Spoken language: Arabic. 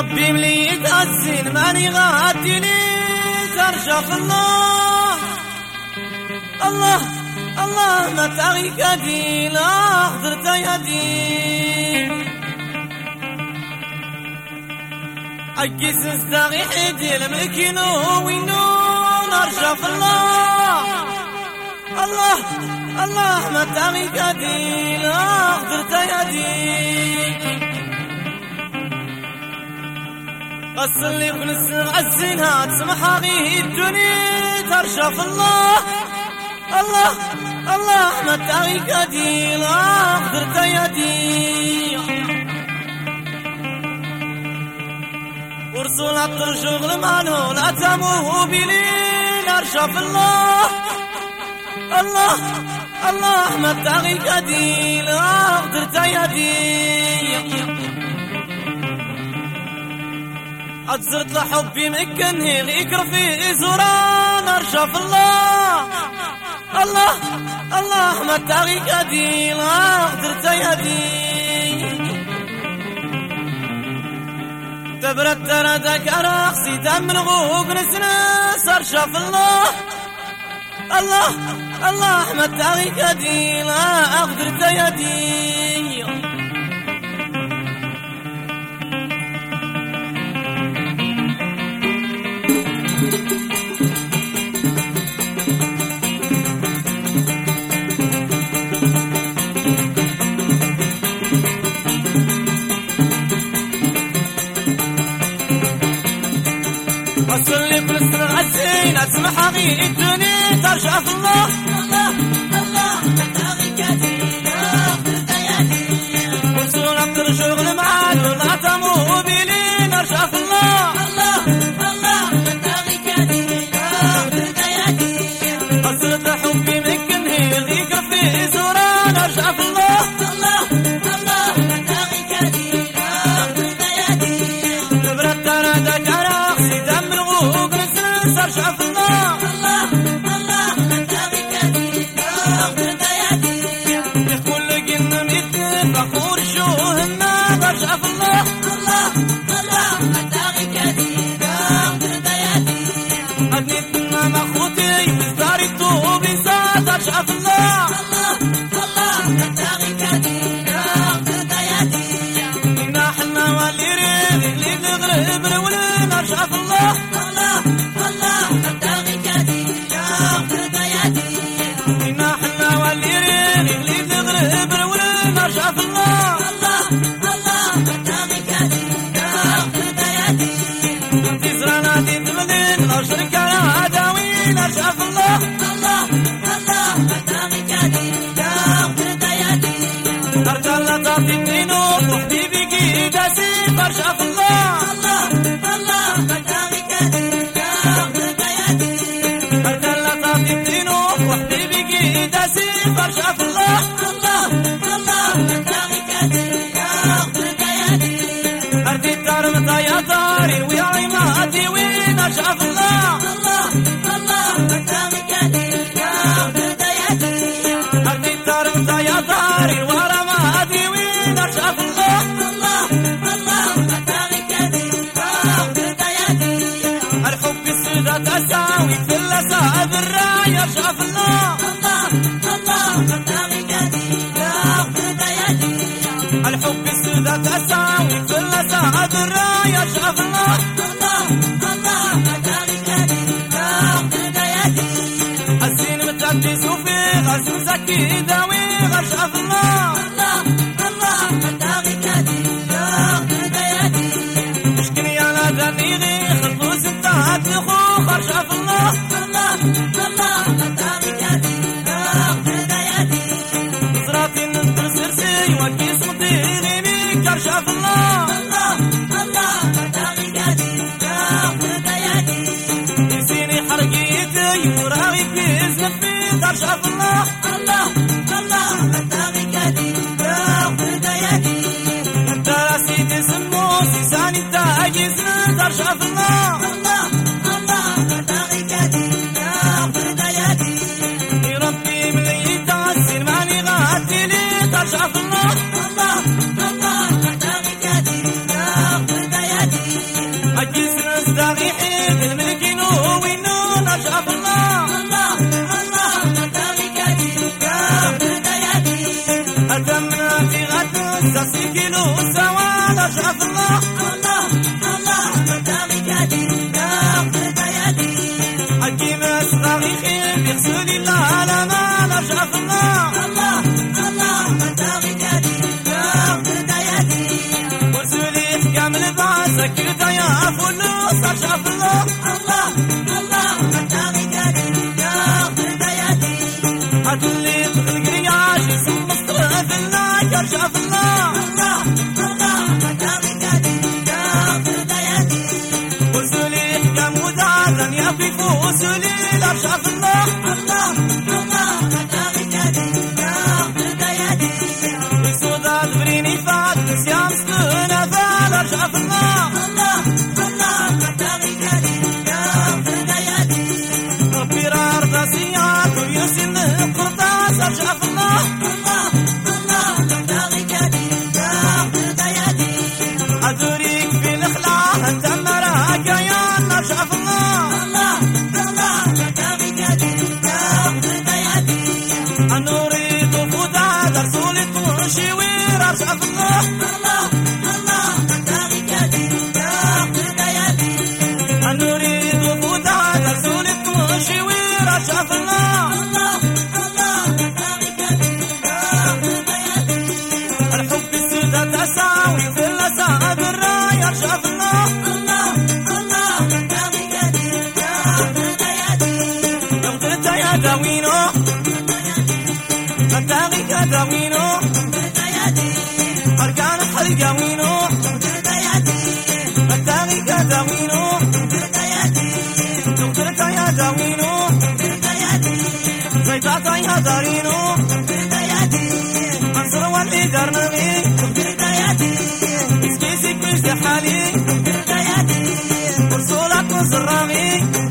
ربي ملي يتغسل ماني غاديني ترشف الله الله الله ما تغي كدي لا قدرت يدي عجز استغي حدي المكينو وينو نرشف الله الله الله ما تغي كدي لا قدرت يدي أصلي كل السمع الزنا تسمح غيه الدنيا ترشف الله الله الله ما تغي كدي لا قدرت يدي ورسول عطر شغل مالو لا تموه بلي نرشف الله الله الله ما تغي كدي لا قدرت يدي عزرت لحبي مكنه غيكر في زوران ارشف الله الله الله ما تغي كدي لا قدرت يدي تبرد تردك رأسي دم الغوق نسنس ارشف الله الله الله ما تغي كدي لا قدرت يدي أصلي كل سنة عزين أسمح غي الدنيا ترشف الله الله الله تغي كدي لا قدرت يدي وصول أكتر شغل معاد ولا تمو بلي نرشف الله الله الله تغي كدي لا قدرت يدي أصلت حبي مكنه غيك في زوران نرشف الله الله الله تغي كدي لا قدرت يدي تبرد تردك رأسي دم ارشف الله الله الله تغي كدي لا قدرت يدي كل جن متفق ورشوهنا ارشف الله الله الله تغي كدي لا قدرت يدي أدنيتنا مخوتي وزداري الطوبي ساد ارشف الله الله الله تغي كدي لا قدرت يدي إنا حنا واللي ريد اللي نغرب رولين ارشف الله الله الله تغي كدي لا قدرت يدي إنا حنا واللي ريد اللي نغرب رولين ارشف الله الله الله تغي كدي لا قدرت يدي تزرعنا دي تمدين ارشرك على عداوين ارشف الله الله الله تغي كدي لا قدرت يدي ارجع لطاف الدينو وحبيبي كي داسي ارشف الله الله الله تغي كدي لا قدرت يدي ارجع لطاف الدينو وحبيبي كي داسي ارشف الله الله الله تغي كدي لا قدرت يدي ارتي الدار يا داري ويا عماتي وين ارشف الله الله الله تغي كدي لا قدرت يدي ارتي الدار يا داري ورا ماتي وين ارشف الله الله الله تغي كدي لا قدرت يدي الحب السوداء تساوي في اللسعة بالراية ارشف الله الله الله تغي كدي لا قدرت يدي الحب السوداء تساوي في اللسعة بالراية ارشف الله الله الله تغي كدي لا قدرت يدي الزين متعدي سوفي غاز مسكي داوي ارشف الله الله الله تغي كدي لا قدرت يدي اشكني على ذنيغي خلوز انتهت لخوخ ارشف الله الله الله تغي كدي لا قدرت يدي صراتي ننطر سرسي وكيس مطيري بيك ارشف الله الله الله تغي كدي لا قدرت يدي يسيني حرقيتي وراغي كيس نفيد ارشف الله الله الله تغي كدي لا قدرت يدي انت راسي تسمو سيساني تاجي سند ارشف الله الله الله تغي كدي لا قدرت يدي ربي ملي يتعسر ماني غاتي لي ترشف الله الله الله تغي كدي لا قدرت يدي بيغسل الله على ما نرجع في الله الله الله متاغي كاتينا بداياتي ورسولي حكام البعث كده يا فلوس ارجع في الله الله الله متاغي كاتينا بداياتي هتولي القرياش يسم مصر في الله يرجع في الله الله الله متاغي كاتينا بداياتي ورسولي حكام ودعا يا في فوسولي ارجع في الله الله الله متاغي كاتينا بداياتي سودات بريني فات نسيان سنة فال ارجع في الله الله الله متاغي كاتينا بداياتي ربي رارض سيات ويسن قرطاس ارجع في الله الله الله متاغي كاتينا بداياتي أدوريك في الخلاء انت مراك يا ارجع في الله الله الله متاغي كاتينا بداياتي أنا أريد فداء رسولي تمشيوير ارجع في الله الله الله متاغي كاتينا بداياتي أنا أريد فداء رسولي تمشيوير ارجع في الله الله الله متاغي كاتينا بداياتي الحب السوداء تساوي في الأسعد الراي ارجع في الله الله الله متاغي كاتينا بداياتي قلت يا داوينو متاغي كداوينو بداياتي أركان الحرقة وينو بداياتي متاغي كداوينو بداياتي قلت يا داوينو بداياتي زيتاتا يا دارينو بداياتي أنصر واللي درنمي بداياتي اسكيسي كويس حالي بداياتي ورسولك وزرامي